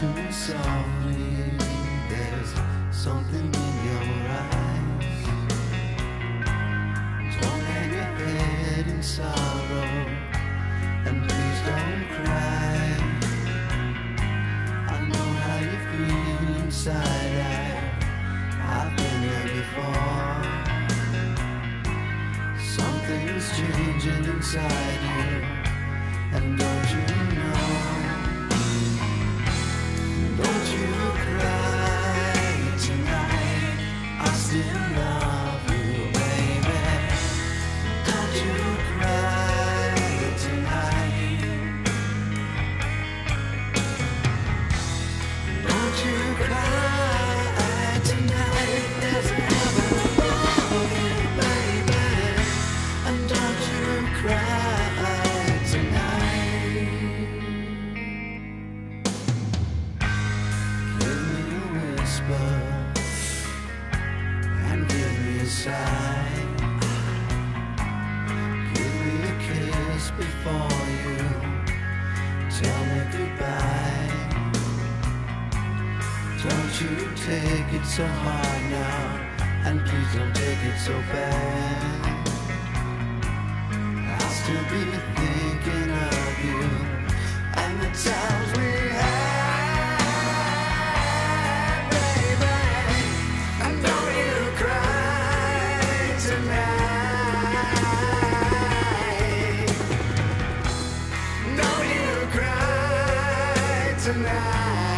to me softly, there's something in your eyes. Don't hang your head in sorrow, and please don't cry. I know how you feel inside, I've been there before. Something's changing inside you, and don't you know? Don't you cry tonight, I still love you, baby. Don't you cry tonight. Don't you cry tonight, there's heaven above you, baby. And don't you cry tonight. Give me a whisper and give me a sigh. Give me a kiss before you tell me goodbye. Don't you take it so hard now, and please don't take it so bad. I'll still be thinking of you and the times we had, baby. And don't you cry tonight. Don't you cry tonight.